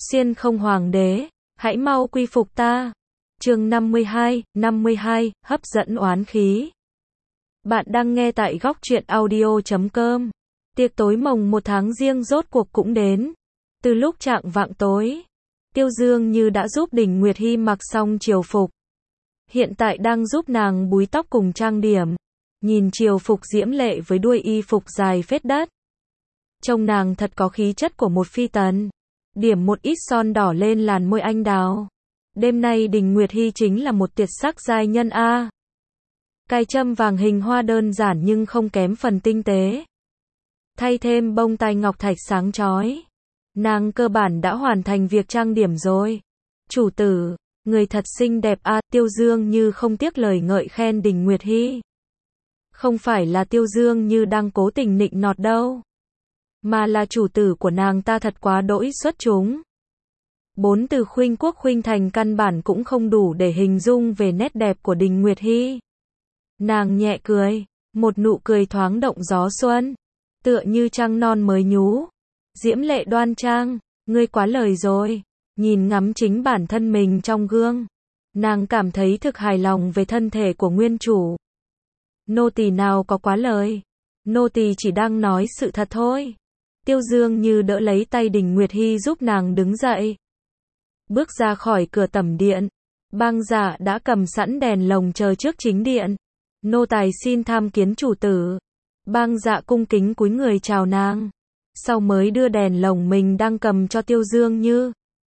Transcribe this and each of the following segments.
Xiên không hoàng đế, hãy mau quy phục ta. Chương 52, hấp dẫn oán khí. Bạn đang nghe tại góc truyện audio.com. Tiệc tối mồng 1 tháng Giêng rốt cuộc cũng đến. Từ lúc chạng vạng tối, Tiêu Dương Như đã giúp Đình Nguyệt Hi mặc xong triều phục. Hiện tại đang giúp nàng búi tóc cùng trang điểm. Nhìn triều phục diễm lệ với đuôi y phục dài phết đất. Trông nàng thật có khí chất của một phi tần. Điểm một ít son đỏ lên làn môi anh đào. Đêm nay Đình Nguyệt Hi chính là một tuyệt sắc giai nhân a. Cài trâm vàng hình hoa đơn giản nhưng không kém phần tinh tế. Thay thêm bông tai ngọc thạch sáng chói. Nàng cơ bản đã hoàn thành việc trang điểm rồi. Chủ tử, người thật xinh đẹp a. Tiêu Dương Như không tiếc lời ngợi khen Đình Nguyệt Hi. Không phải là Tiêu Dương Như đang cố tình nịnh nọt đâu. Mà là chủ tử của nàng ta thật quá đỗi xuất chúng. 4 từ khuynh quốc khuynh thành căn bản cũng không đủ để hình dung về nét đẹp của Đình Nguyệt Hi. Nàng nhẹ cười, một nụ cười thoáng động gió xuân, tựa như trăng non mới nhú. Diễm lệ đoan trang, ngươi quá lời rồi. Nhìn ngắm chính bản thân mình trong gương, nàng cảm thấy thực hài lòng về thân thể của nguyên chủ. Nô tỳ nào có quá lời, nô tỳ chỉ đang nói sự thật thôi. Tiêu Dương Như đỡ lấy tay Đình Nguyệt Hi giúp nàng đứng dậy. Bước ra khỏi cửa tẩm điện, bang dạ đã cầm sẵn đèn lồng chờ trước chính điện. Nô tài xin tham kiến chủ tử. Bang dạ cung kính cúi người chào nàng, sau mới đưa đèn lồng mình đang cầm cho Tiêu Dương Như.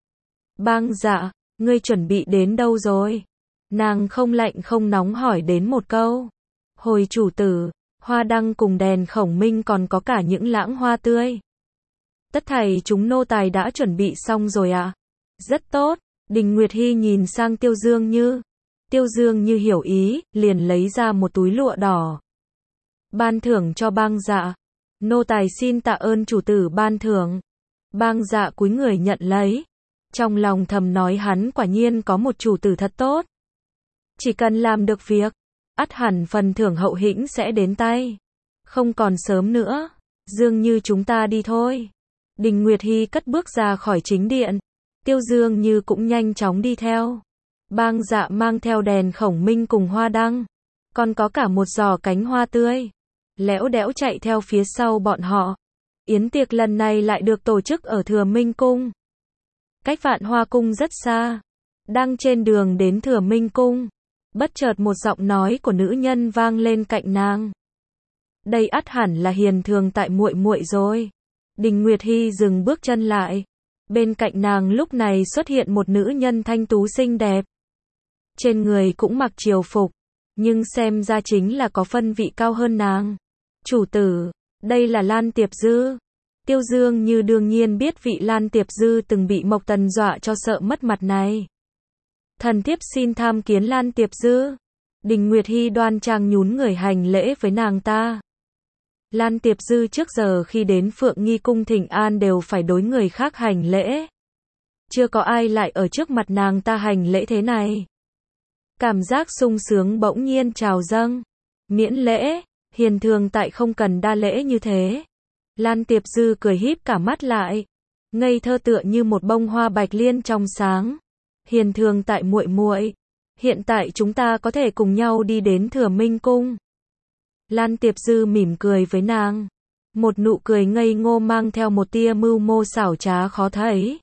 Bang dạ, ngươi chuẩn bị đến đâu rồi? Nàng không lạnh không nóng hỏi đến một câu. Hồi chủ tử, hoa đăng cùng đèn khổng minh còn có cả những lãng hoa tươi. Tất thảy chúng nô tài đã chuẩn bị xong rồi ạ. Rất tốt. Đình Nguyệt Hi nhìn sang Tiêu Dương Như. Tiêu Dương Như hiểu ý, liền lấy ra một túi lụa đỏ. Ban thưởng cho bang dạ. Nô tài xin tạ ơn chủ tử ban thưởng. Bang dạ cúi người nhận lấy. Trong lòng thầm nói hắn quả nhiên có một chủ tử thật tốt. Chỉ cần làm được việc, ắt hẳn phần thưởng hậu hĩnh sẽ đến tay. Không còn sớm nữa. Dương Như chúng ta đi thôi. Đình Nguyệt Hi cất bước ra khỏi chính điện. Tiêu Dương Như cũng nhanh chóng đi theo. Bang dạ mang theo đèn khổng minh cùng hoa đăng. Còn có cả một giỏ cánh hoa tươi. Lẽo đẽo chạy theo phía sau bọn họ. Yến tiệc lần này lại được tổ chức ở Thừa Minh Cung. Cách Vạn Hoa Cung rất xa. Đang trên đường đến Thừa Minh Cung, bất chợt một giọng nói của nữ nhân vang lên cạnh nàng. Đây ắt hẳn là Hiền Thường tại muội muội rồi. Đình Nguyệt Hi dừng bước chân lại. Bên cạnh nàng lúc này xuất hiện một nữ nhân thanh tú xinh đẹp. Trên người cũng mặc triều phục, nhưng xem ra chính là có phân vị cao hơn nàng. Chủ tử, đây là Lan Tiệp Dư. Tiêu Dương Như đương nhiên biết vị Lan Tiệp Dư từng bị Mộc Tần dọa cho sợ mất mặt này. Thần thiếp xin tham kiến Lan Tiệp Dư. Đình Nguyệt Hi đoan trang nhún người hành lễ với nàng ta. Lan Tiệp Dư trước giờ khi đến Phượng Nghi Cung thỉnh an đều phải đối người khác hành lễ. Chưa có ai lại ở trước mặt nàng ta hành lễ thế này. Cảm giác sung sướng bỗng nhiên trào dâng. Miễn lễ, Hiền Thường tại không cần đa lễ như thế. Lan Tiệp Dư cười híp cả mắt lại. Ngây thơ tựa như một bông hoa bạch liên trong sáng. Hiền Thường tại muội muội, hiện tại chúng ta có thể cùng nhau đi đến Thừa Minh Cung. Lan Tiệp Dư mỉm cười với nàng. Một nụ cười ngây ngô mang theo một tia mưu mô xảo trá khó thấy.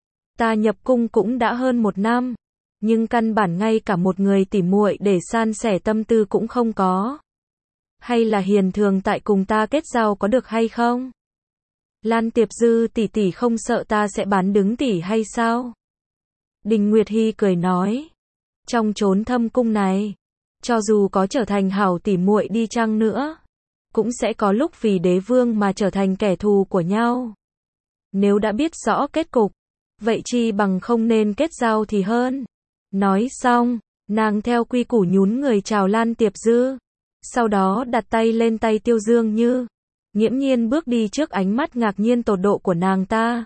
Ta nhập cung cũng đã hơn 1 năm. Nhưng căn bản ngay cả một người tỉ muội để san sẻ tâm tư cũng không có. Hay là Hiền Thường tại cùng ta kết giao có được hay không? Lan Tiệp Dư tỷ tỷ không sợ ta sẽ bán đứng tỷ hay sao? Đình Nguyệt Hi cười nói. Trong chốn thâm cung này, cho dù có trở thành hảo tỉ muội đi chăng nữa, cũng sẽ có lúc vì đế vương mà trở thành kẻ thù của nhau. Nếu đã biết rõ kết cục, vậy chi bằng không nên kết giao thì hơn. Nói xong, nàng theo quy củ nhún người chào Lan Tiệp Dư. Sau đó đặt tay lên tay Tiêu Dương Như. Nghiễm nhiên bước đi trước ánh mắt ngạc nhiên tột độ của nàng ta.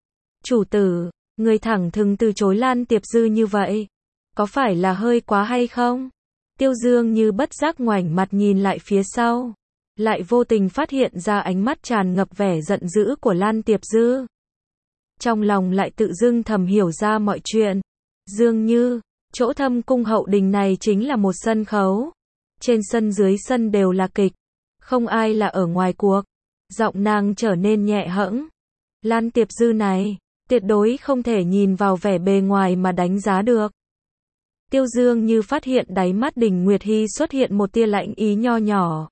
Chủ tử, người thẳng thừng từ chối Lan Tiệp Dư như vậy. Có phải là hơi quá hay không? Tiêu Dương Như bất giác ngoảnh mặt nhìn lại phía sau. Lại vô tình phát hiện ra ánh mắt tràn ngập vẻ giận dữ của Lan Tiệp Dư. trong lòng lại tự dưng thầm hiểu ra mọi chuyện. Dường như, chỗ Thâm cung hậu đình này chính là một sân khấu. Trên sân dưới sân đều là kịch. Không ai là ở ngoài cuộc. Giọng nàng trở nên nhẹ hẫng. Lan Tiệp Dư này, tuyệt đối không thể nhìn vào vẻ bề ngoài mà đánh giá được. Tiêu Dương như phát hiện đáy mắt Đình Nguyệt Hi xuất hiện một tia lạnh ý nho nhỏ.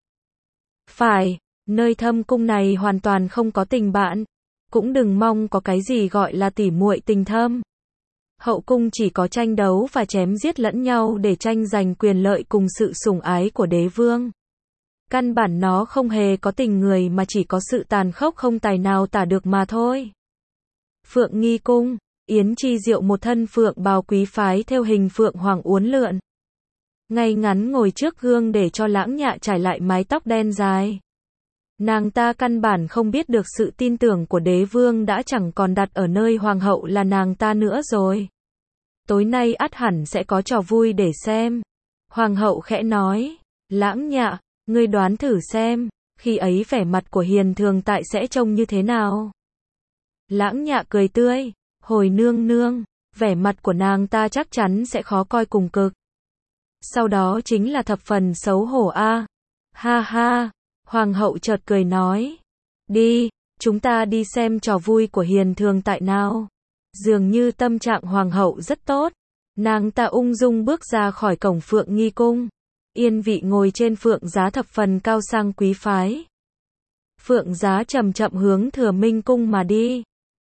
Phải, nơi Thâm cung này hoàn toàn không có tình bạn. Cũng đừng mong có cái gì gọi là tỉ muội tình thâm. Hậu cung chỉ có tranh đấu và chém giết lẫn nhau để tranh giành quyền lợi cùng sự sủng ái của đế vương. Căn bản nó không hề có tình người mà chỉ có sự tàn khốc không tài nào tả được mà thôi. Phượng Nghi cung, Yến Chi Diệu một thân phượng bào quý phái theo hình phượng hoàng uốn lượn. Ngay ngắn ngồi trước gương để cho Lãng Nhạ trải lại mái tóc đen dài. Nàng ta căn bản không biết được sự tin tưởng của đế vương đã chẳng còn đặt ở nơi hoàng hậu là nàng ta nữa rồi. Tối nay ắt hẳn sẽ có trò vui để xem. Hoàng hậu khẽ nói, Lãng Nhạ, ngươi đoán thử xem, khi ấy vẻ mặt của Hiền Thường Tại sẽ trông như thế nào. Lãng Nhạ cười tươi, hồi nương nương, vẻ mặt của nàng ta chắc chắn sẽ khó coi cùng cực. Sau đó chính là thập phần xấu hổ a. Ha ha, Hoàng hậu chợt cười nói, đi, chúng ta đi xem trò vui của Hiền Thường Tại nào. Dường như tâm trạng Hoàng hậu rất tốt, nàng ta ung dung bước ra khỏi cổng Phượng Nghi cung. Yên vị ngồi trên phượng giá thập phần cao sang quý phái. Phượng giá chậm chậm hướng Thừa Minh cung mà đi.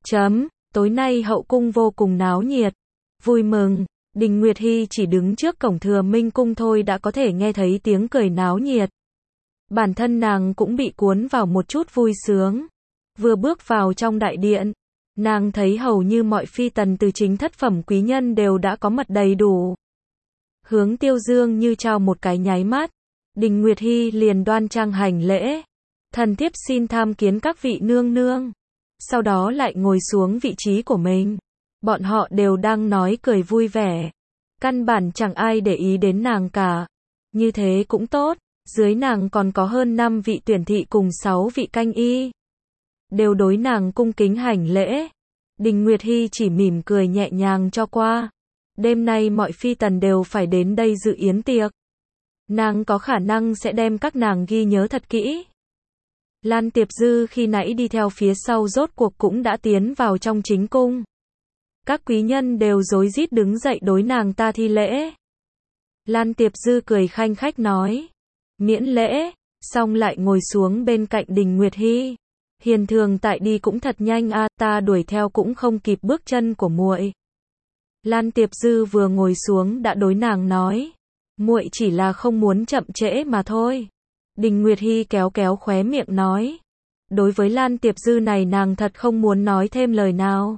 Tối nay hậu cung vô cùng náo nhiệt. Vui mừng, Đình Nguyệt Hi chỉ đứng trước cổng Thừa Minh cung thôi đã có thể nghe thấy tiếng cười náo nhiệt. Bản thân nàng cũng bị cuốn vào một chút vui sướng. Vừa bước vào trong đại điện, nàng thấy hầu như mọi phi tần từ chính thất phẩm quý nhân đều đã có mặt đầy đủ. Hướng Tiêu Dương như trao một cái nháy mắt, Đình Nguyệt Hi liền đoan trang hành lễ. Thần thiếp xin tham kiến các vị nương nương. Sau đó lại ngồi xuống vị trí của mình. Bọn họ đều đang nói cười vui vẻ. Căn bản chẳng ai để ý đến nàng cả. Như thế cũng tốt, dưới nàng còn có hơn 5 vị tuyển thị cùng 6 vị canh y. Đều đối nàng cung kính hành lễ. Đình Nguyệt Hi chỉ mỉm cười nhẹ nhàng cho qua. Đêm nay mọi phi tần đều phải đến đây dự yến tiệc. Nàng có khả năng sẽ đem các nàng ghi nhớ thật kỹ. Lan Tiệp Dư khi nãy đi theo phía sau rốt cuộc cũng đã tiến vào trong chính cung. Các quý nhân đều rối rít đứng dậy đối nàng ta thi lễ. Lan Tiệp Dư cười khanh khách nói, miễn lễ, xong lại ngồi xuống bên cạnh Đình Nguyệt Hi. Hiền Thường Tại đi cũng thật nhanh a, ta đuổi theo cũng không kịp bước chân của muội. Lan Tiệp Dư vừa ngồi xuống đã đối nàng nói, muội chỉ là không muốn chậm trễ mà thôi. Đình Nguyệt Hi kéo kéo khóe miệng nói, đối với Lan Tiệp Dư này nàng thật không muốn nói thêm lời nào.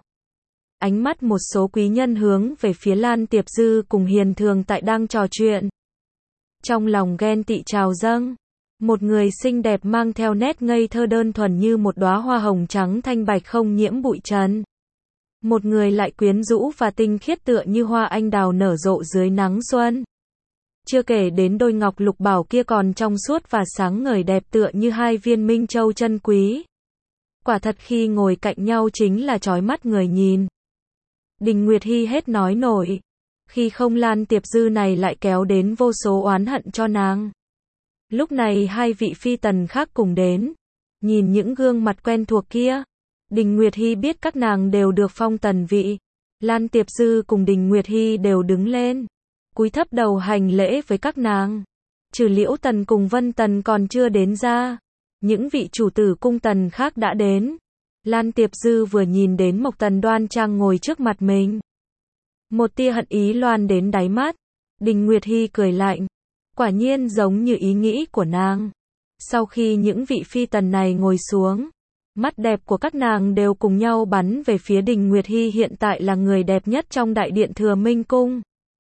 Ánh mắt một số quý nhân hướng về phía Lan Tiệp Dư cùng Hiền Thường Tại đang trò chuyện. Trong lòng ghen tị trào dâng, một người xinh đẹp mang theo nét ngây thơ đơn thuần như một đóa hoa hồng trắng thanh bạch không nhiễm bụi trần. Một người lại quyến rũ và tinh khiết tựa như hoa anh đào nở rộ dưới nắng xuân. Chưa kể đến đôi ngọc lục bảo kia còn trong suốt và sáng ngời đẹp tựa như hai viên minh châu chân quý. Quả thật khi ngồi cạnh nhau chính là chói mắt người nhìn. Đình Nguyệt Hi hết nói nổi. Khi không Lan Tiệp Dư này lại kéo đến vô số oán hận cho nàng. Lúc này hai vị phi tần khác cùng đến. Nhìn những gương mặt quen thuộc kia, Đình Nguyệt Hi biết các nàng đều được phong tần vị. Lan Tiệp Dư cùng Đình Nguyệt Hi đều đứng lên, cúi thấp đầu hành lễ với các nàng. Trừ Liễu Tần cùng Vân Tần còn chưa đến ra, những vị chủ tử cung tần khác đã đến. Lan Tiệp Dư vừa nhìn đến Mộc Tần đoan trang ngồi trước mặt mình, một tia hận ý loan đến đáy mắt. Đình Nguyệt Hi cười lạnh, quả nhiên giống như ý nghĩ của nàng. Sau khi những vị phi tần này ngồi xuống, mắt đẹp của các nàng đều cùng nhau bắn về phía Đình Nguyệt Hi hiện tại là người đẹp nhất trong đại điện Thừa Minh cung.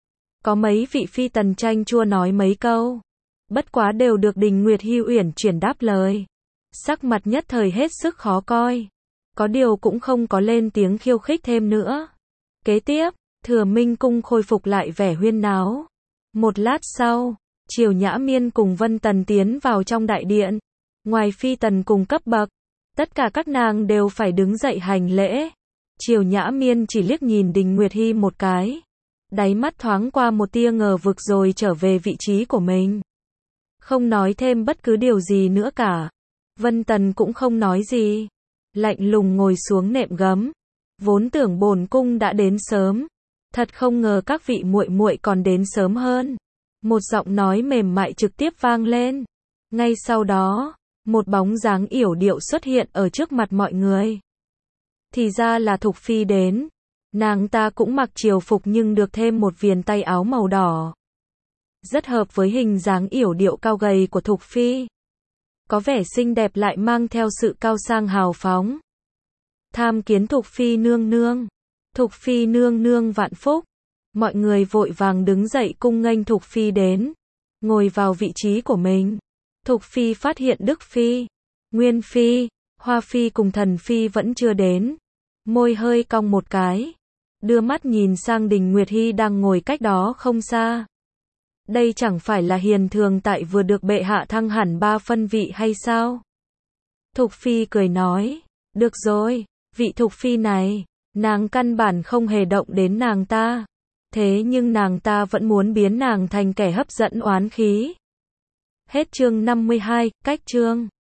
Có mấy vị phi tần tranh chua nói mấy câu, bất quá đều được Đình Nguyệt Hi uyển chuyển đáp lời. Sắc mặt nhất thời hết sức khó coi, có điều cũng không có lên tiếng khiêu khích thêm nữa. Kế tiếp, Thừa Minh cung khôi phục lại vẻ huyên náo. Một lát sau, Triều Nhã Miên cùng Vân Tần tiến vào trong đại điện. Ngoài phi tần cùng cấp bậc, tất cả các nàng đều phải đứng dậy hành lễ. Triều Nhã Miên chỉ liếc nhìn Đình Nguyệt Hi một cái. Đáy mắt thoáng qua một tia ngờ vực rồi trở về vị trí của mình. Không nói thêm bất cứ điều gì nữa cả. Vân Tần cũng không nói gì. Lạnh lùng ngồi xuống nệm gấm. Vốn tưởng bổn cung đã đến sớm. Thật không ngờ các vị muội muội còn đến sớm hơn. Một giọng nói mềm mại trực tiếp vang lên. Ngay sau đó, một bóng dáng yểu điệu xuất hiện ở trước mặt mọi người. Thì ra là Thục Phi đến. Nàng ta cũng mặc triều phục nhưng được thêm một viền tay áo màu đỏ. Rất hợp với hình dáng yểu điệu cao gầy của Thục Phi. Có vẻ xinh đẹp lại mang theo sự cao sang hào phóng. Tham kiến Thục Phi nương nương. Thục Phi nương nương vạn phúc. Mọi người vội vàng đứng dậy cung nghênh Thục Phi đến. Ngồi vào vị trí của mình. Thục Phi phát hiện Đức Phi, Nguyên Phi, Hoa Phi cùng Thần Phi vẫn chưa đến. Môi hơi cong một cái. Đưa mắt nhìn sang Đình Nguyệt Hi đang ngồi cách đó không xa. Đây chẳng phải là Hiền Thường Tại vừa được bệ hạ thăng hẳn 3 phân vị hay sao? Thục Phi cười nói. Được rồi, vị Thục Phi này, nàng căn bản không hề động đến nàng ta. Thế nhưng nàng ta vẫn muốn biến nàng thành kẻ hấp dẫn oán khí. Hết chương 52, cách chương.